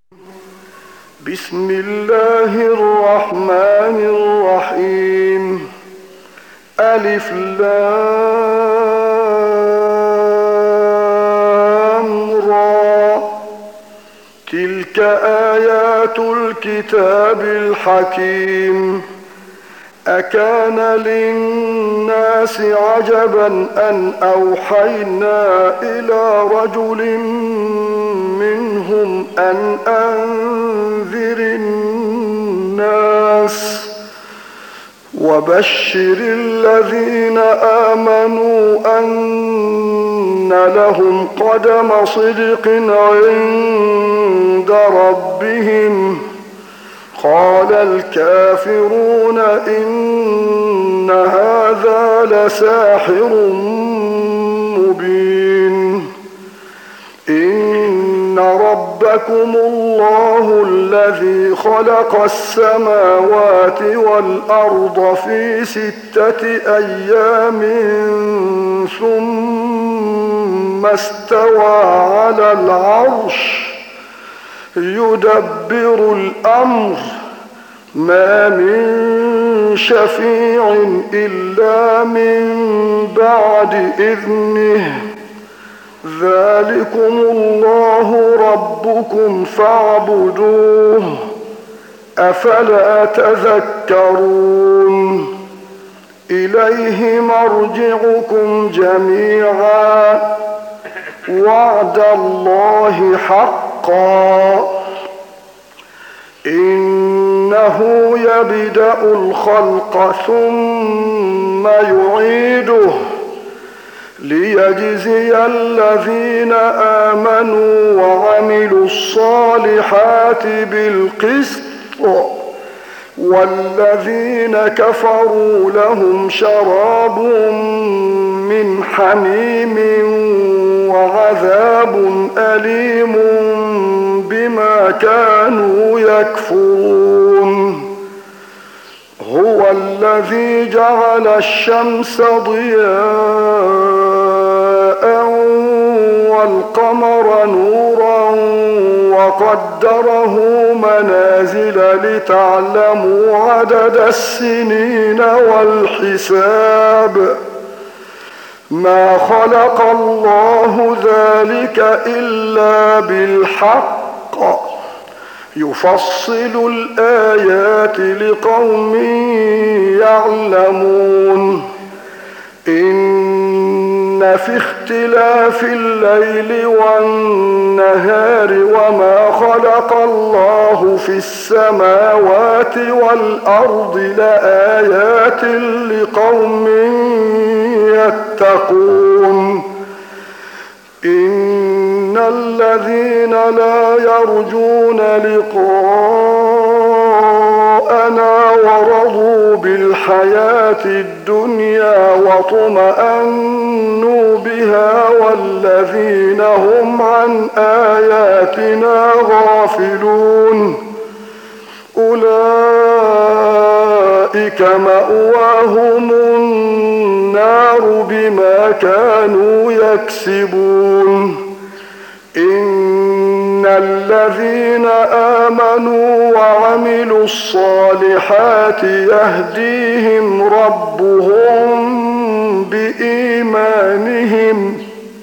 بسم الله الرحمن الرحيم. ألف لام را. تلك آيات الكتاب الحكيم. أكان للناس عجبا أن أوحينا إلى رجل منهم أن أنذر الناس وبشر الذين آمنوا أن لهم قدم صدق عند ربهم. قال الكافرون إن هذا لساحر مبين. إن ربكم الله الذي خلق السماوات والأرض في 6 أيام ثم استوى على العرش يدبر الأمر ما من شفيع إلا من بعد إذنه. ذلكم الله ربكم فاعبدوه أفلا تذكرون. إليه مرجعكم جميعا وعد الله حقا. إنه يبدأ الخلق ثم يعيده ليجزي الذين آمنوا وعملوا الصالحات بالقسط والذين كفروا لهم شراب من حميم وعذاب أليم بما كانوا يكفرون. هو الذي جعل الشمس ضياء والقمر نورا وقدره منازل لتعلموا عدد السنين والحساب. ما خلق الله ذلك إلا بالحق يفصل الآيات لقوم يعلمون. إن في اختلاف الليل والنهار وما خلق الله في السماوات والأرض لآيات لقوم يتقون. إن الذين لا يرجون لقاءنا ورضوا بالحياة الدنيا واطمأنوا بها والذين هم عن آياتنا غافلون أولئك مأواهم النار بما كانوا يكسبون. إن الذين آمنوا وعملوا الصالحات يهديهم ربهم بإيمانهم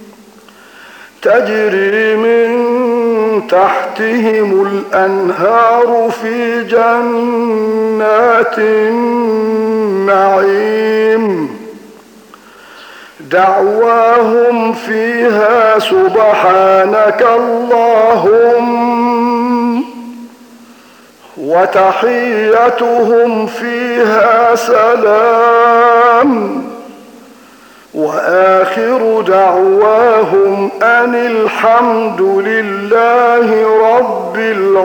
تجري من تحتهم الأنهار في جنات النعيم. دعواهم فيها سبحانك اللهم وتحيتهم فيها سلام وآخر دعواهم أن الحمد لله رب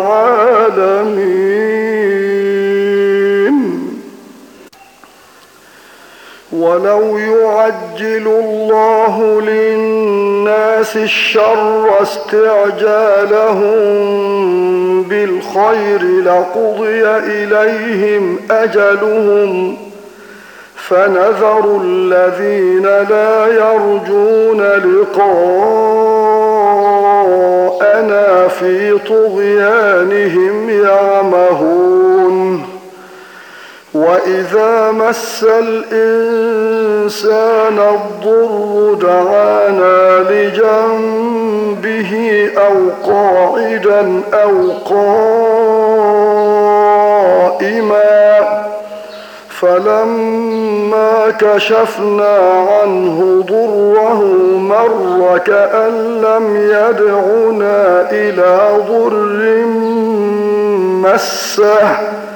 العالمين. ولو يعجل الله للناس الشر استعجالهم بالخير لقضي إليهم أجلهم فنذر الذين لا يرجون لقاءنا لقاءنا في طغيانهم يعمهون وإذا مس الإنسان الضر دعانا لجنبه أو قاعدا أو قائما فلما كشفنا عنه ضره مر كأن لم يدعنا إلى ضر مسه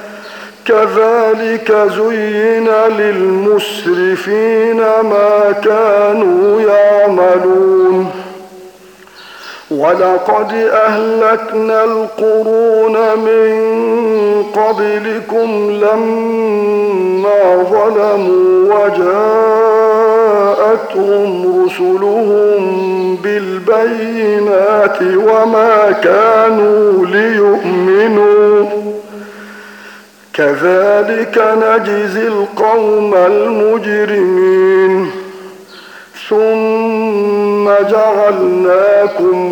كذلك زين للمسرفين ما كانوا يعملون ولقد أهلكنا القرون من قبلكم لما ظلموا وجاءتهم رسلهم بالبينات وما كانوا ليؤمنوا كذلك نجزي القوم المجرمين ثم جعلناكم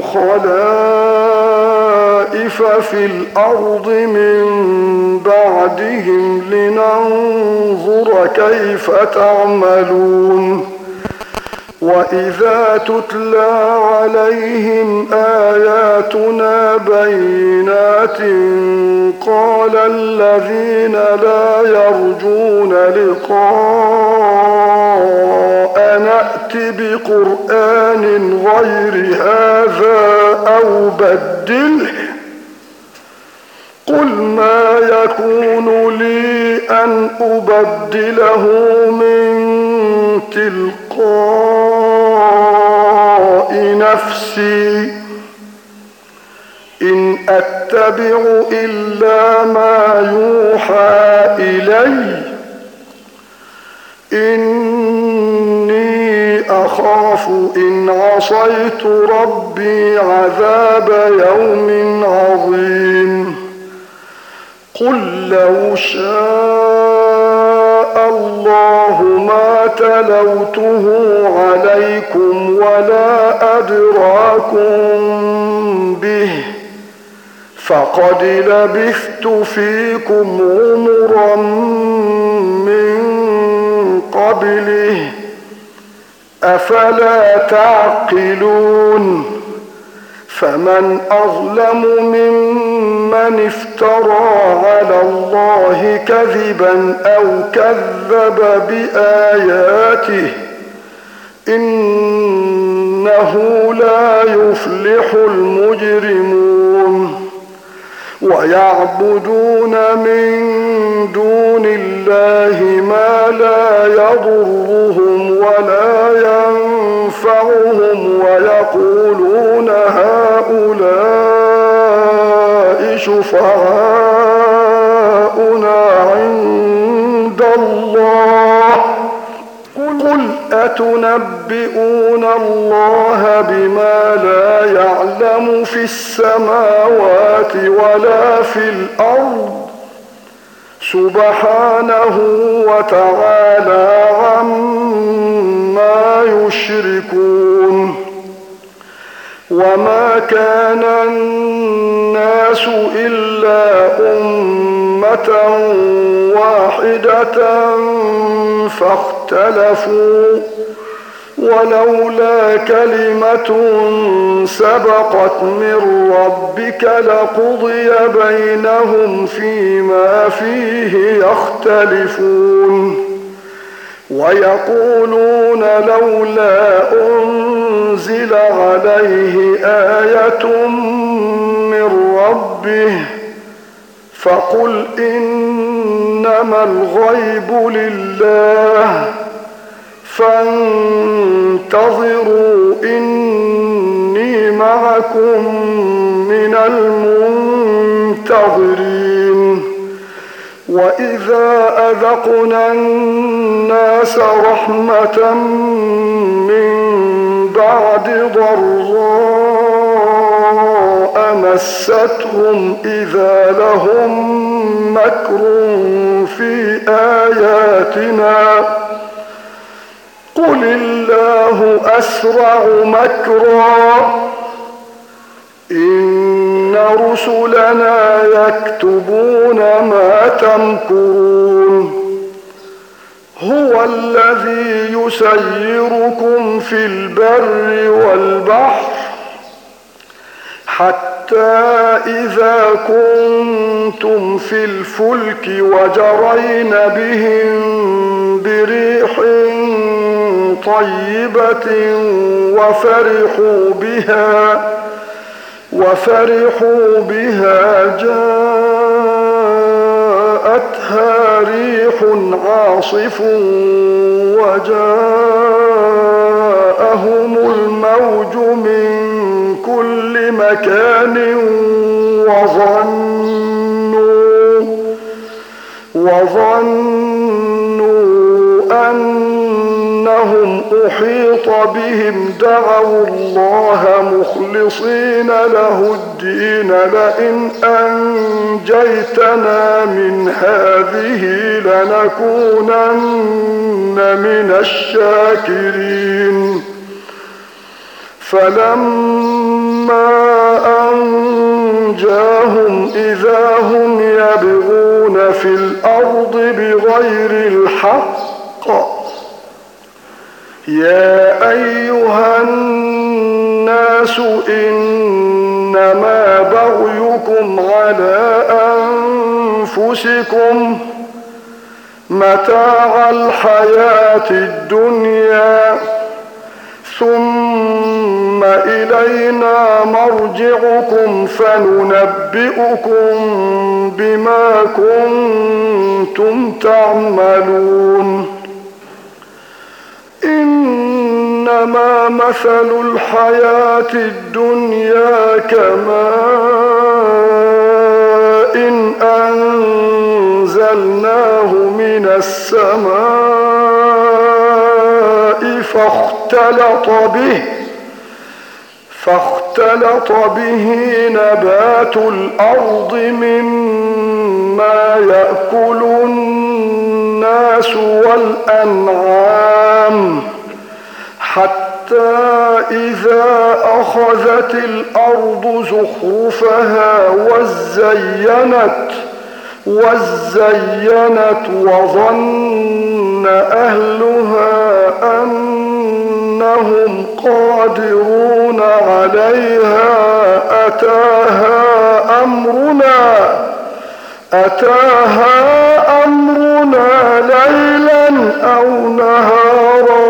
خلائف في الأرض من بعدهم لننظر كيف تعملون وإذا تتلى عليهم آياتنا بينات قال الذين لا يرجون لقاء نأت بقرآن غير هذا أو بدله قل ما يكون لي أن أبدله من تلقاء نفسي إن أتبع إلا ما يوحى إلي إني أخاف إن عصيت ربي عذاب يوم عظيم قل لو شاء الله ما تلوته عليكم ولا أدراكم به فقد لبثت فيكم عمرا من قبله أفلا تعقلون فمن أظلم ممن افترى على الله كذبا أو كذب بآياته إنه لا يفلح المجرمون ويعبدون من دون الله ما لا يضرهم ولا ينفعهم ويقولون هؤلاء شفعاؤنا عند الله قل أتنبئون الله بما لا يعلم في السماوات ولا في الأرض سبحانه وتعالى عما يشركون وما كان الناس إلا أمة واحدة فاختلفوا ولولا كلمة سبقت من ربك لقضي بينهم فيما فيه يختلفون ويقولون لولا أنزل عليه آية من ربه فقل إنما الغيب لله فانتظروا إني معكم من المنتظرين وإذا أذقنا الناس رحمة من بعد ضراء مستهم إذا لهم مكر في آياتنا قل الله أسرع مكرا إن رسلنا يكتبون ما تمكرون هو الذي يسيركم في البر والبحر حتى إذا كنتم في الفلك وجرين بهم بريح طيبة وفرحوا بها جاءتها ريح عاصف وجاءهم الموج من كل مكان وظنوا أنهم أحيط بهم دعوا الله مخلصين له الدين لئن أنجيتنا من هذه لنكونن من الشاكرين فلما أنجاهم إذا هم يبغون في الأرض بغير الحق يا أيها الناس إنما بغيكم على أنفسكم متاع الحياة الدنيا ثم إلينا مرجعكم فننبئكم بما كنتم تعملون إنما مثل الحياة الدنيا كماء إن أنزلناه من السماء فاختلط به نبات الأرض مما يأكل الناس والأنعام حتى إذا أخذت الأرض زخرفها وزينت وظن أهلها أنهم قادرون عليها أتاها أمرنا ليلا أو نهارا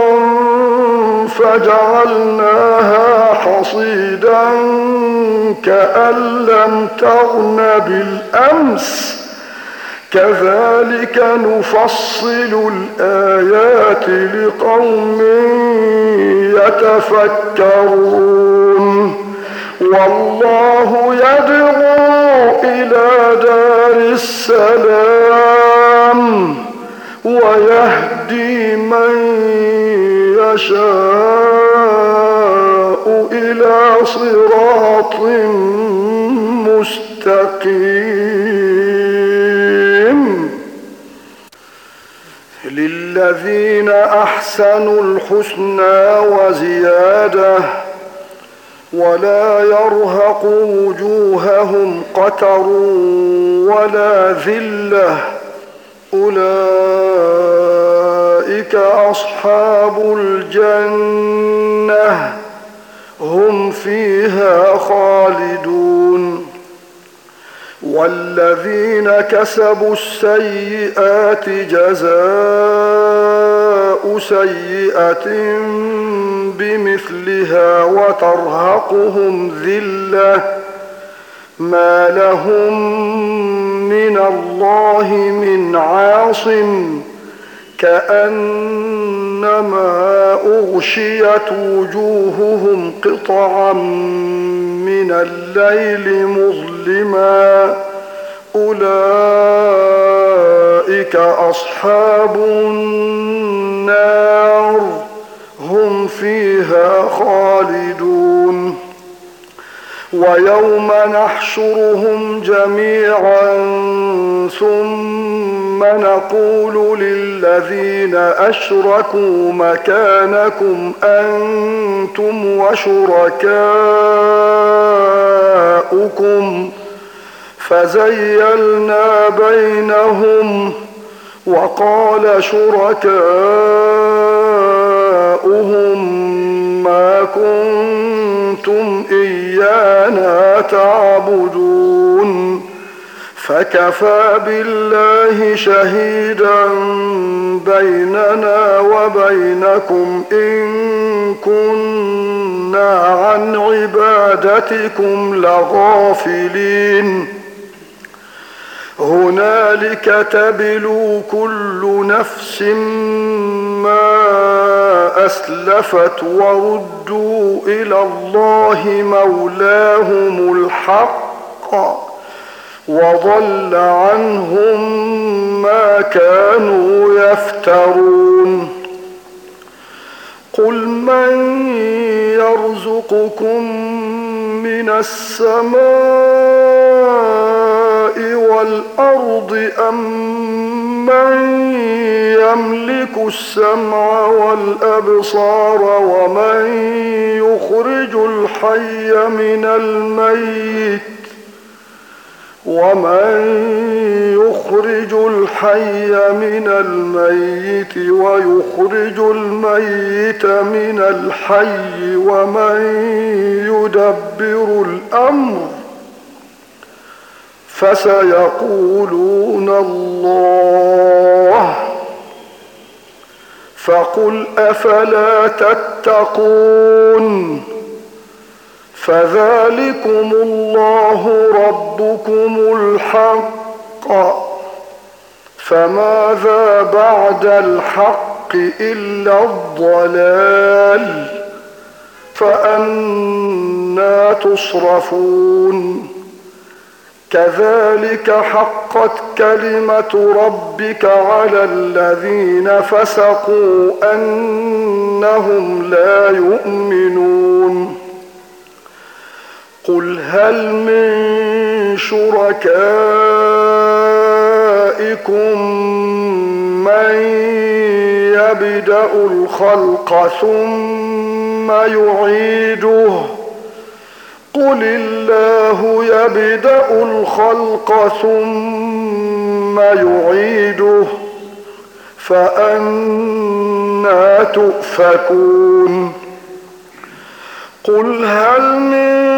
فجعلناها حصيدا كأن لم تغن بالأمس كذلك نفصل الآيات لقوم يتفكرون والله يدعو إلى دار السلام ويهدي من يشاء إلى صراط مستقيم للذين أحسنوا الحسنى وزيادة ولا يرهق وجوههم قتر ولا ذلة أولئك أصحاب الجنة هم فيها خالدون والذين كسبوا السيئات جزاء سيئة بمثلها وترهقهم ذلة ما لهم من الله من عاصم كأنما أغشيت وجوههم قطعا من الليل مظلما أولئك أصحاب النار هم فيها خالدون ويوم نحشرهم جميعا ثم نقول للذين أشركوا مكانكم أنتم وشركاؤكم فزيلنا بينهم وقال شركاؤهم ما كنتم إيانا تعبدون فكفى بالله شهيدا بيننا وبينكم إن كنا عن عبادتكم لغافلين هنالك تبلو كل نفس ما أسلفت وردوا إلى الله مولاهم الحق وضل عنهم ما كانوا يفترون قل من يرزقكم من السماء والأرض أم من يملك السمع والأبصار ومن يخرج الحي من الميت ويخرج الميت من الحي ومن يدبر الأمر فسيقولون الله فقل أفلا تتقون فذلكم الله ربكم الحق فماذا بعد الحق إلا الضلال فأنى تصرفون كذلك حقت كلمة ربك على الذين فسقوا أنهم لا يؤمنون قل هل من شركائكم من يبدأ الخلق ثم يعيده قل الله يبدأ الخلق ثم يعيده فأنى تؤفكون قل هل من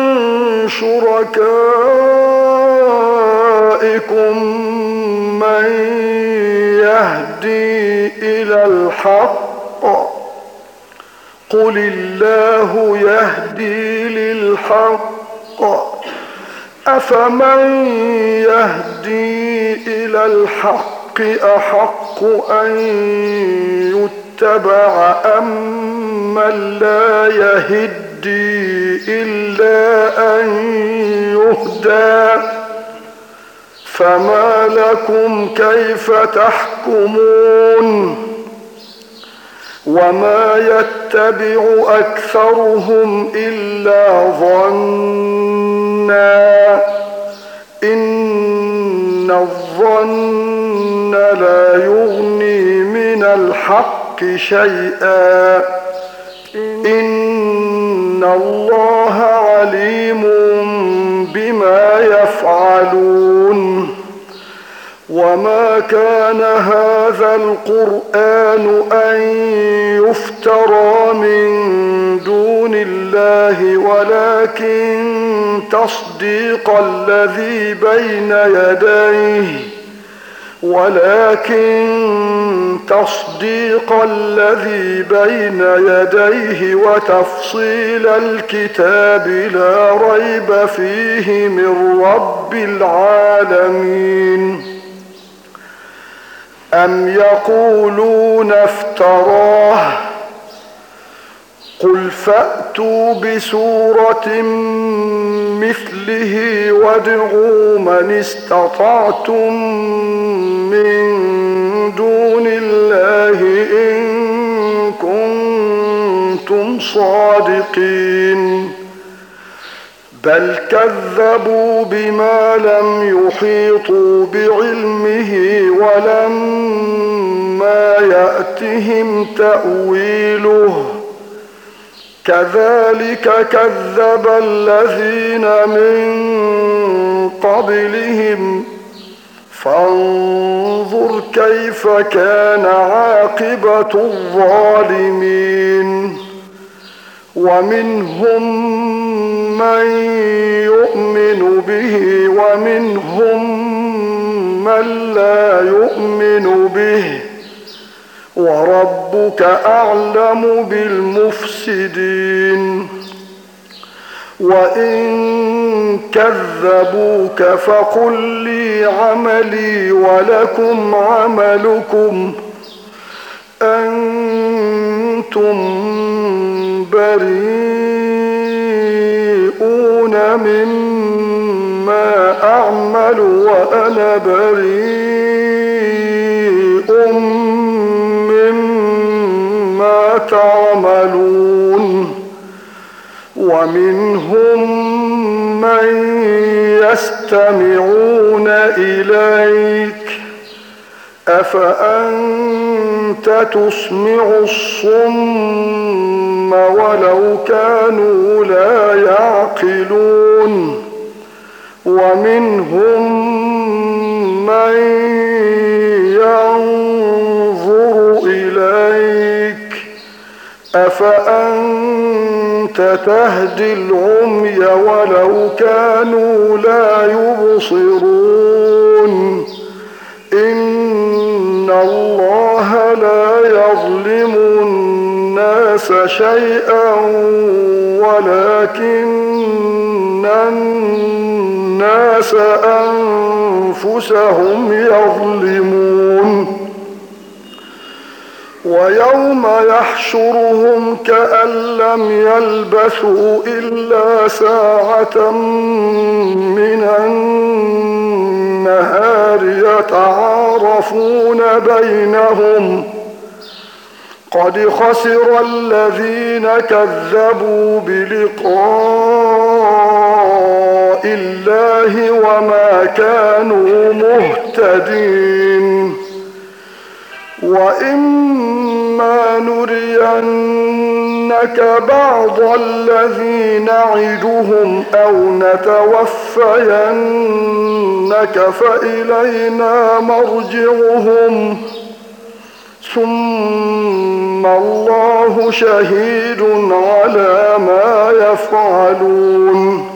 شركائكم من يهدي إلى الحق قل الله يهدي للحق أفمن يهدي إلى الحق أحق أن يتبع أم من لا يهدي إلا أن يهدى فما لكم كيف تحكمون وما يتبع أكثرهم إلا ظنا إن الظن لا يغني من الحق شيئا إن الله عليم بما يفعلون وما كان هذا القرآن أن يفترى من دون الله ولكن تصديق الذي بين يديه وتفصيل الكتاب لا ريب فيه من رب العالمين أم يقولون افتراه قل فأتوا بسورة مثله وادعوا من استطعتم من دون الله إن كنتم صادقين بل كذبوا بما لم يحيطوا بعلمه ولما يأتهم تأويله كذلك كذب الذين من قبلهم فانظر كيف كان عاقبة الظالمين ومنهم من يؤمن به ومنهم من لا يؤمن به وربك أعلم بالمفسدين وإن كذبوك فقل لي عملي ولكم عملكم أنتم بريئون مما أعمل وأنا بريء مما تعملون ومنهم من يستمعون إليك أفأنت تسمع الصم ولو كانوا لا يعقلون ومنهم من ينظر إليك أفأنت تهدي العمي ولو كانوا لا يبصرون إن الله لا يظلم الناس شيئا ولكن الناس أنفسهم يظلمون ويوم يحشرهم كأن لم يلبثوا إلا ساعة من النهار يتعارفون بينهم قد خسر الذين كذبوا بلقاء الله وما كانوا مهتدين وإما نرينك بعض الذي نعدهم أو نتوفينك فإلينا مرجعهم ثم الله شهيد على ما يفعلون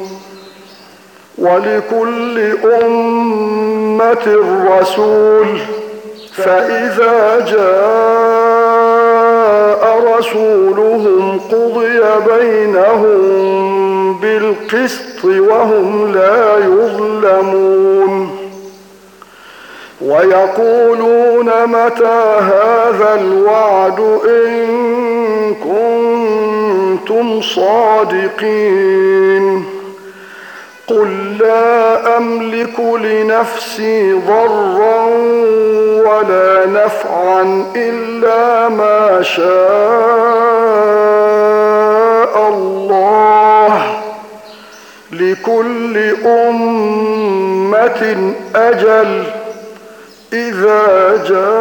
ولكل أمة رسول فإذا جاء رسولهم قضي بينهم بالقسط وهم لا يظلمون ويقولون متى هذا الوعد إن كنتم صادقين قل لا أملك لنفسي ضرا ولا نفعا إلا ما شاء الله لكل أمة أجل إذا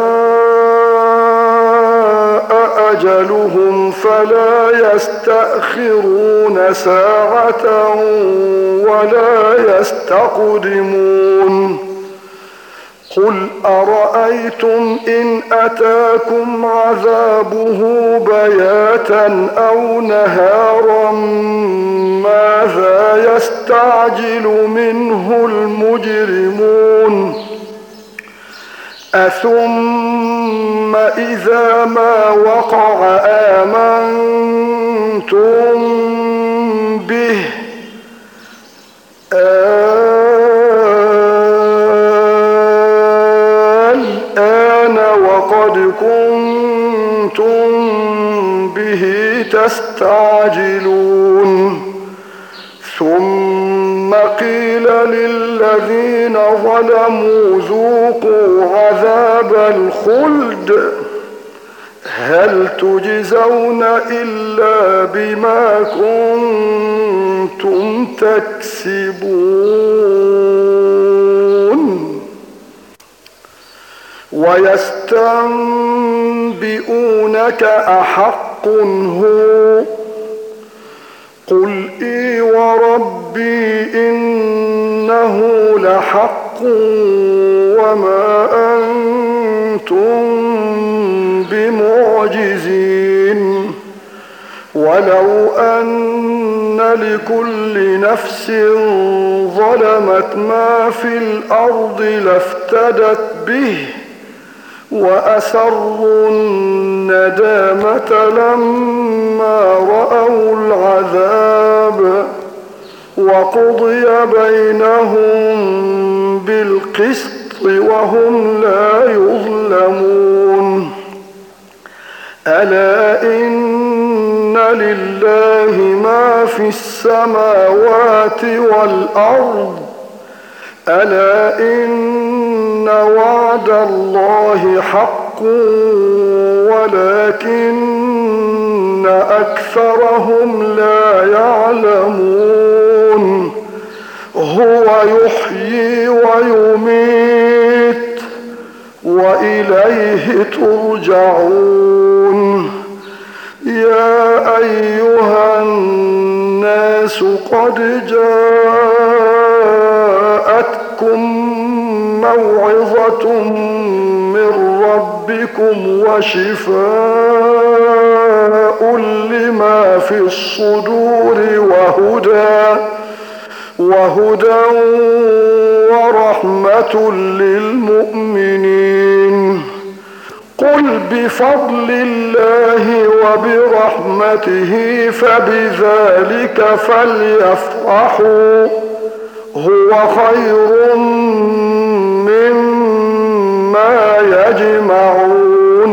جاء أجلهم فلا يستأخرون ساعة ولا يستقدمون قل أرأيتم إن أتاكم عذابه بياتا أو نهارا ماذا يستعجل منه المجرمون أثم إذا ما وقع آمنتم به الآن وقد كنتم به تستعجلون ثم قيل للذين ظلموا ذوقوا عذاب الخلد هل تجزون إلا بما كنتم تكسبون ويستنبئونك أحق هو قل إي وربي إنه لحق وما أنتم بمعجزين ولو أن لكل نفس ظلمت ما في الأرض لافتدت به وأسروا الندامة لما رأوا العذاب وقضي بينهم بالقسط وهم لا يظلمون ألا إن لله ما في السماوات والأرض ألا إن وعد الله حق ولكن أكثرهم لا يعلمون هو يحيي ويميت وإليه ترجعون يا أيها الناس قد جاءتكم موعظة من ربكم وشفاء لما في الصدور وهدى ورحمة للمؤمنين قل بفضل الله وبرحمته فبذلك فليفرحوا هو خير مما يجمعون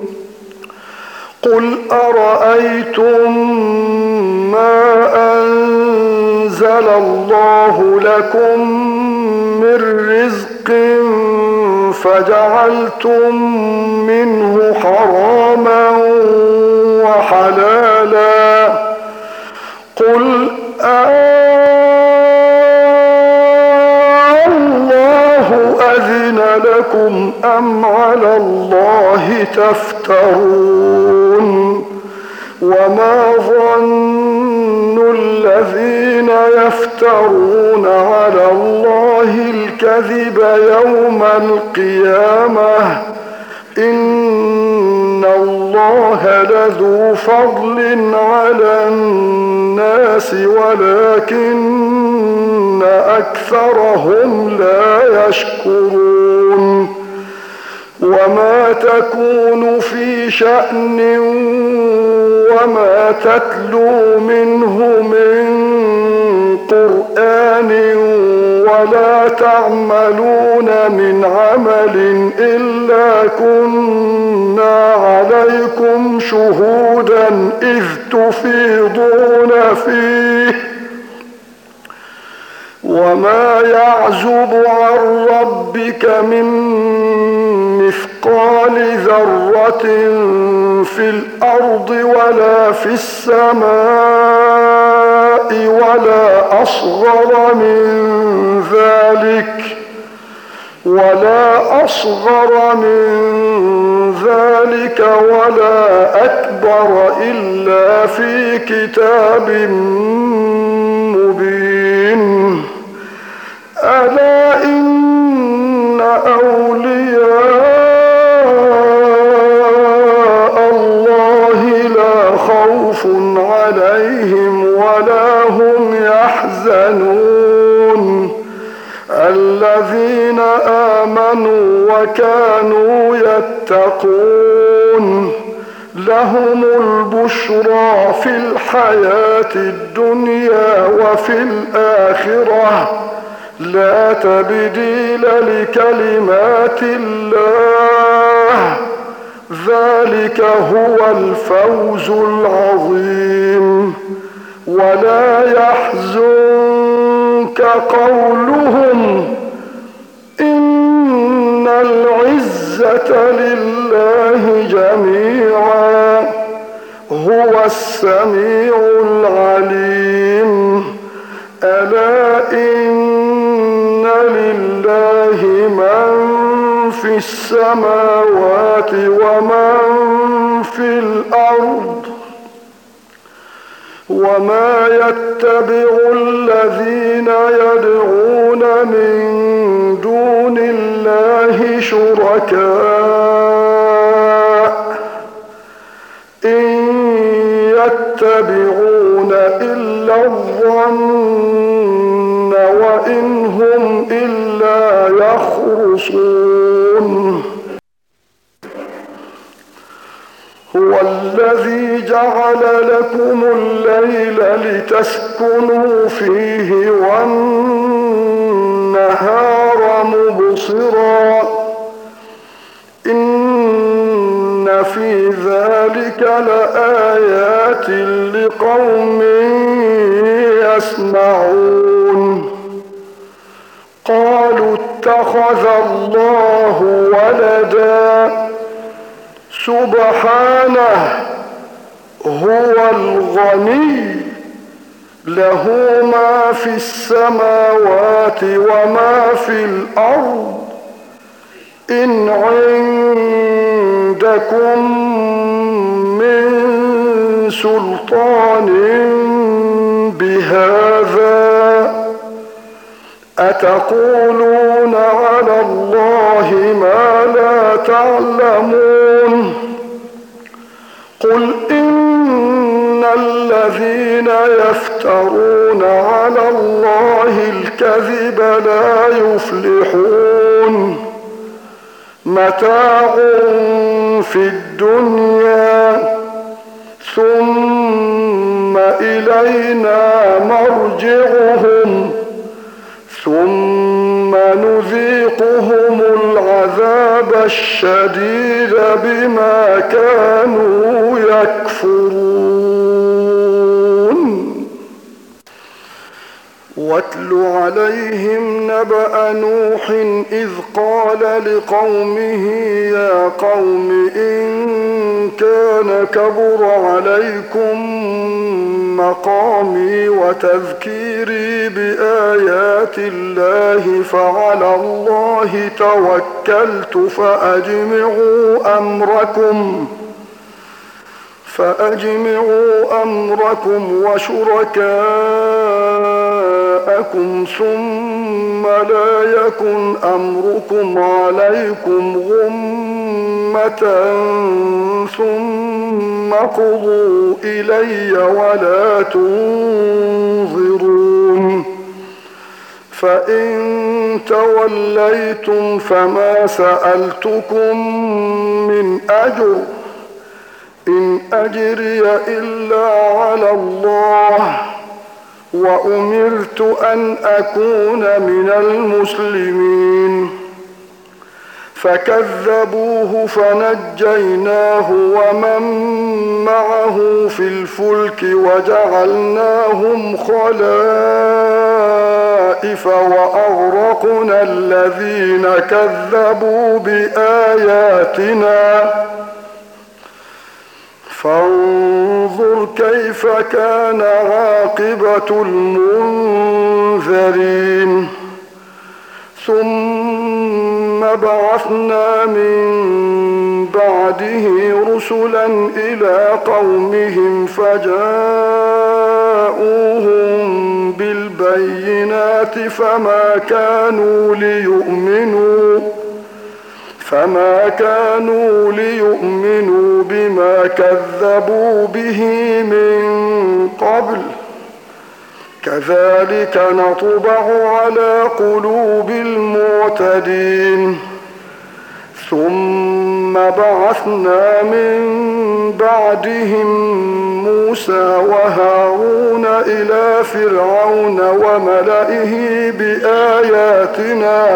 قل أرأيتم ما أنزل الله لكم من رزق فجعلتم منه حراما وحلالا قل الله أذن لكم أم على الله تفترون وما ظن الذين يفترون على الله الكذب يوم القيامة إن الله لذو فضل على الناس ولكن أكثرهم لا يشكرون وما تكون في شأن وما تتلو منه من قرآن ولا تعملون من عمل إلا كنا عليكم شهودا إذ تفيضون فيه وما يعزب عن ربك من مثقال ذرة في الأرض ولا في السماء ولا أصغر من ذلك ولا أكبر إلا في كتاب مبين ألا إن أولياء الله لا خوف عليهم ولا هم يحزنون الذين آمنوا وكانوا يتقون لهم البشرى في الحياة الدنيا وفي الآخرة لا تبديل لكلمات الله ذلك هو الفوز العظيم ولا يحزنك قولهم إن العزة لله جميعا هو السميع العليم ألا إن لله من في السماوات ومن في الأرض وما يتبع الذين يدعون من دون الله شركاء إن يتبعون إلا الظن وإن هم إلا يخرصون هو الذي جعل لكم الليل لتسكنوا فيه والنهار مبصرا إن في ذلك لآيات لقوم يسمعون قالوا اتخذ الله ولدا سبحانه هو الغني له ما في السماوات وما في الأرض إن عندكم من سلطان بهذا أتقولون على الله ما لا تعلمون قل إن الذين يفترون على الله الكذب لا يفلحون متاع في الدنيا ثم إلينا مرجعهم ثم نذيقهم العذاب الشديد بما كانوا يكفرون واتل عليهم نبأ نوح إذ قال لقومه يا قوم إن كان كبر عليكم مقامي وتذكيري بآيات الله فعلى الله توكلت فأجمعوا أمركم وشركاءكم ثم لا يكن أمركم عليكم غمة ثم قضوا إلي ولا تنظرون فإن توليتم فما سألتكم من أجر إن أجري إلا على الله وأمرت أن أكون من المسلمين فكذبوه فنجيناه ومن معه في الفلك وجعلناهم خلائف وأغرقنا الذين كذبوا بآياتنا فانظر كيف كان عاقبة المنذرين ثم بعثنا من بعده رسلا إلى قومهم فجاءوهم بالبينات فما كانوا ليؤمنوا بما كذبوا به من قبل كذلك نطبع على قلوب المعتدين ثم بعثنا من بعدهم موسى وهارون إلى فرعون وملئه بآياتنا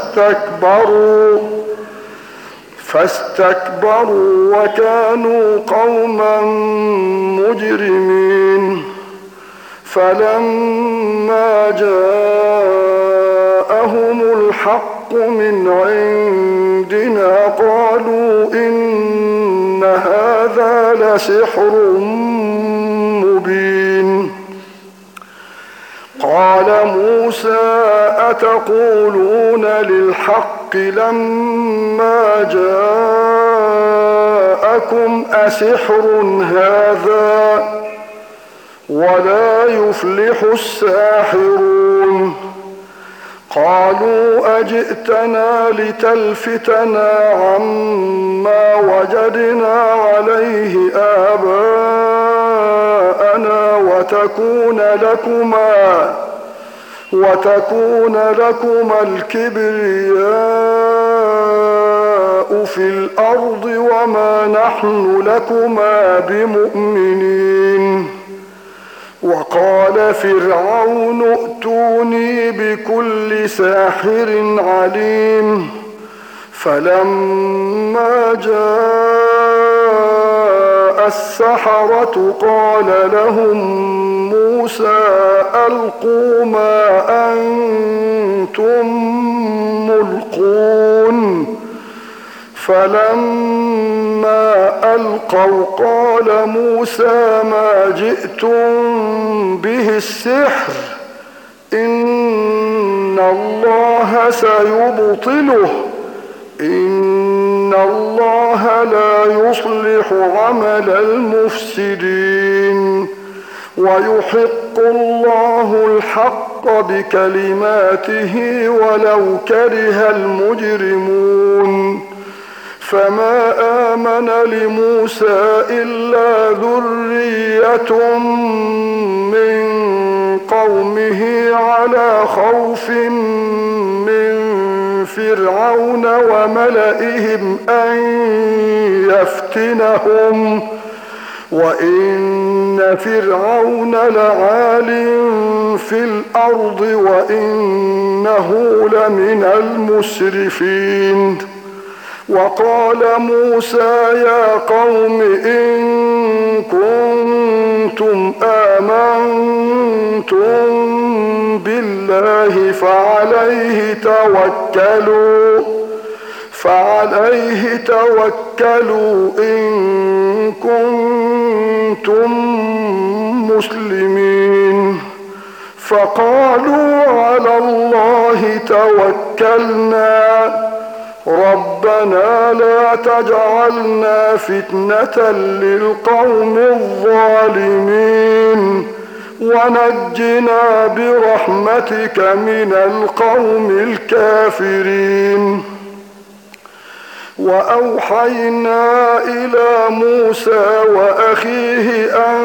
فاستكبروا وكانوا قوما مجرمين فلما جاءهم الحق من عندنا قالوا إن هذا لسحر أتقولون للحق لما جاءكم أسحر هذا ولا يفلح الساحرون قالوا أجئتنا لتلفتنا عما وجدنا عليه آباءنا وتكون لكما الكبرياء في الأرض وما نحن لكما بمؤمنين وقال فرعون ائتوني بكل ساحر عليم فلما جاء السحرة قال لهم موسى ألقوا ما أنتم ملقون فلما ألقوا قال موسى ما جئتم به السحر إن الله سيبطله إن الله لا يصلح عمل المفسدين ويحق الله الحق بكلماته ولو كره المجرمون فما آمن لموسى إلا ذرية من قومه على خوف من فرعون وملئهم أن يفتنهم وإن فرعون لعال في الأرض وإنه لمن المسرفين وقال موسى يا قوم إن كنتم آمنتم بالله فعليه توكلوا إن كنتم مسلمين فقالوا على الله توكلنا ربنا لا تجعلنا فتنة للقوم الظالمين ونجنا برحمتك من القوم الكافرين وأوحينا إلى موسى وأخيه أن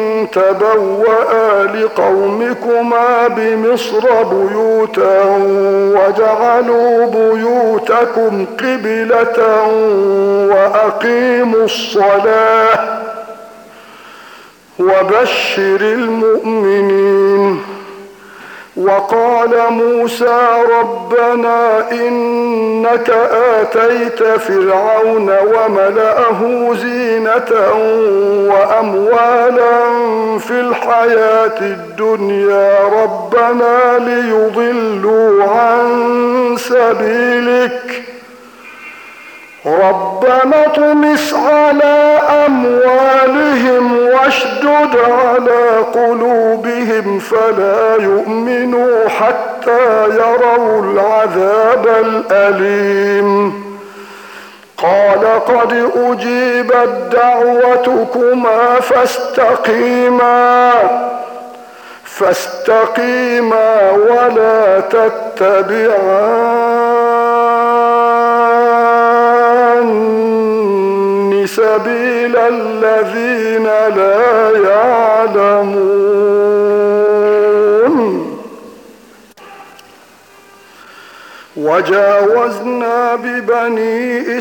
تبوأ لقومكما بمصر بيوتا وجعلوا بيوتكم قبلة وأقيموا الصلاة وبشر المؤمنين وقال موسى ربنا إنك آتيت فرعون وملأه زينة وأموالا في الحياة الدنيا ربنا ليضلوا عن سبيلك ربنا اطمس على أموالهم واشدد على قلوبهم فلا يؤمنوا حتى يروا العذاب الأليم قال قد أجيبت دعوتكما فاستقيما ولا تتبعان سبيل الذين لا يعلمون وجاوزنا ببني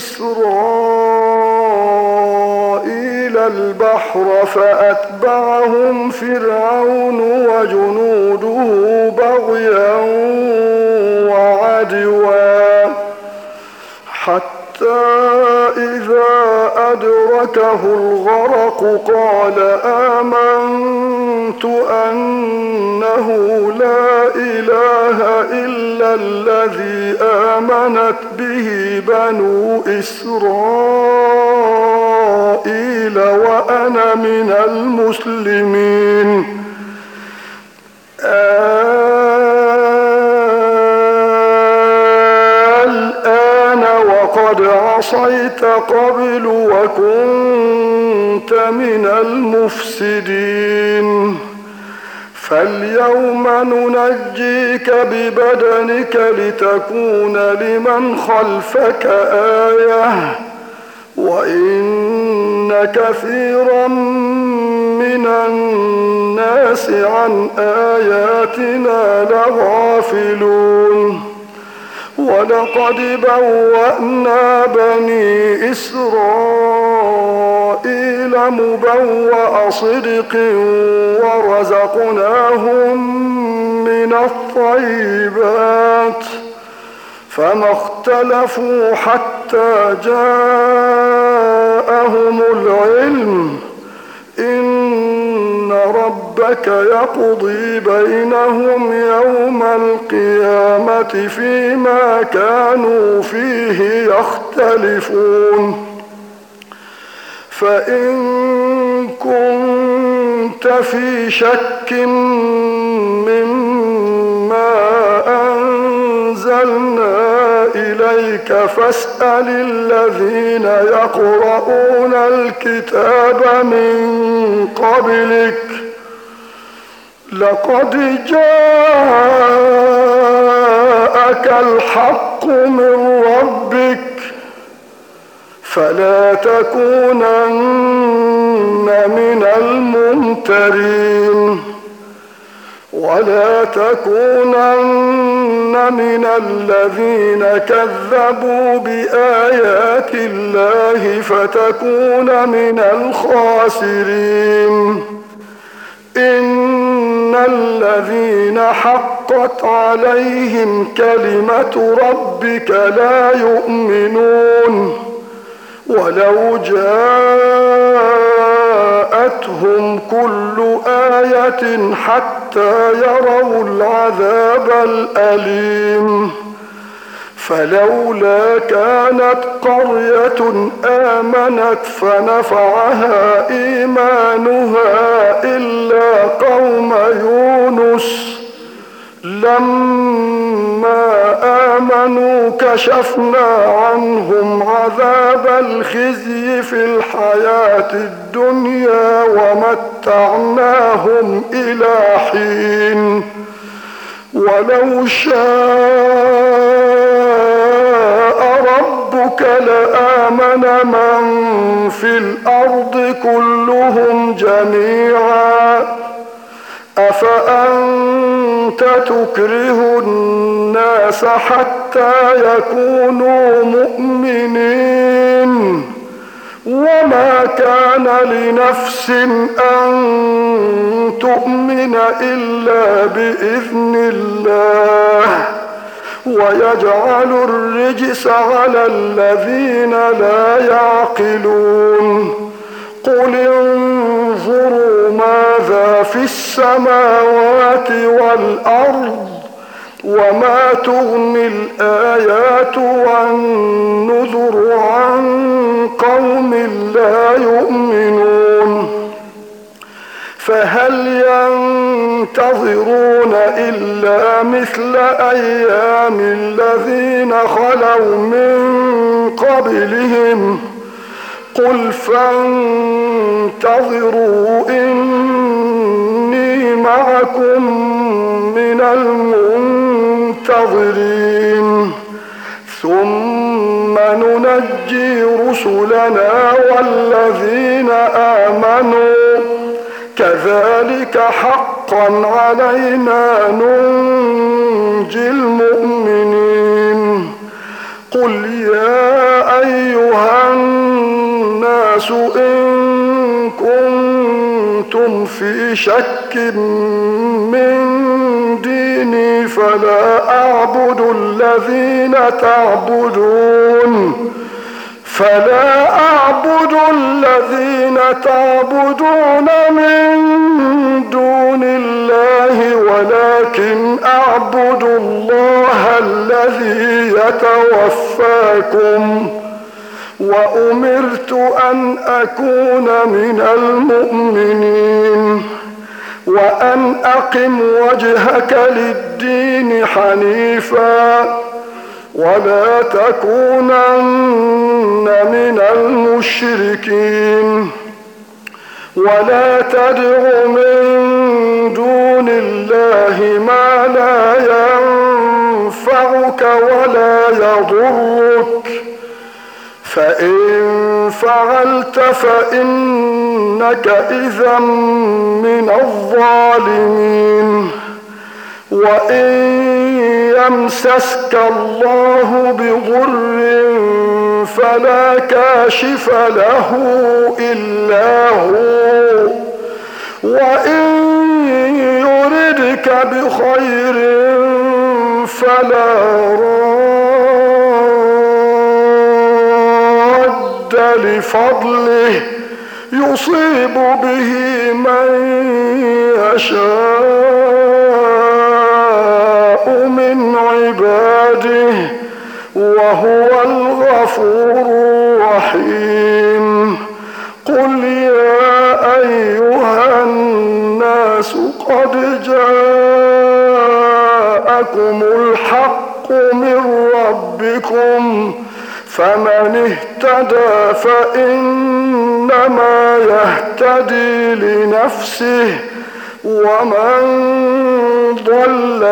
إسرائيل البحر فأتبعهم فرعون وجنوده بغيا وعدوا حتى إذا أدركه الغرق قال آمنت أنه لا إله إلا الذي آمنت به بنو إسرائيل وأنا من المسلمين قد عصيت قبل وكنت من المفسدين فاليوم ننجيك ببدنك لتكون لمن خلفك آية وإن كثيرا من الناس عن آياتنا لغافلون ولقد بوأنا بني إسرائيل مبوأ صدق ورزقناهم من الطيبات فما اختلفوا حتى جاءهم العلم إن ربك يقضي بينهم يوم القيامة فيما كانوا فيه يختلفون فإن كنت في شك مما أنزلنا إليك فاسأل الذين يقرؤون الكتاب من قبلك لقد جاءك الحق من ربك فلا تكونن من الممترين ولا تكونن من الذين كذبوا بآيات الله فتكون من الخاسرين إن الذين حقت عليهم كلمة ربك لا يؤمنون ولو جاءتهم كل آية حتى يروا العذاب الأليم فلولا كانت قرية آمنت فنفعها إيمانها إلا قوم يونس لما آمنوا كشفنا عنهم عذاب الخزي في الحياة الدنيا ومتعناهم إلى حين ولو شاء ربك لآمن من في الأرض كلهم جميعا أفأنت تكره الناس حتى يكونوا مؤمنين وما كان لنفس أن تؤمن إلا بإذن الله ويجعل الرجس على الذين لا يعقلون قل انظروا ماذا في السماوات والأرض وما تغني الآيات والنذر عن قوم لا يؤمنون فهل ينتظرون إلا مثل أيام الذين خلوا من قبلهم قل فانتظروا إني معكم من المنتظرين ثم ننجي رسلنا والذين آمنوا كذلك حقا علينا ننجي المؤمنين قل يا أيها الناس إن كنتم في شك من ديني فلا أعبد الذين تعبدون من دون الله ولكن أعبد الله الذي يتوفاكم وأمرت أن أكون من المؤمنين وأن أقم وجهك للدين حنيفا ولا تكونن من المشركين ولا تدع من دون الله ما لا ينفعك ولا يضرك فإن فعلت فإنك إذا من الظالمين وإن يمسسك الله بضر فلا كاشف له إلا هو وإن يردك بخير فلا راد لفضله يصيب به من يشاء من عباده وهو الغفور الرحيم قل يا أيها الناس قد جاءكم الحق من ربكم فمن اهتدى فإنما يهتدي لنفسه ومن ضل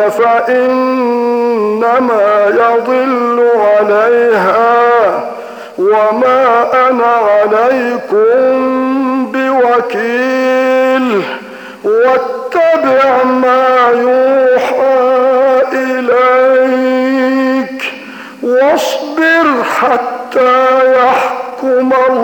فإنما يضل عليها وما أنا عليكم بوكيل واتبع ما يوحى إليك واصبر حتى يحكم الله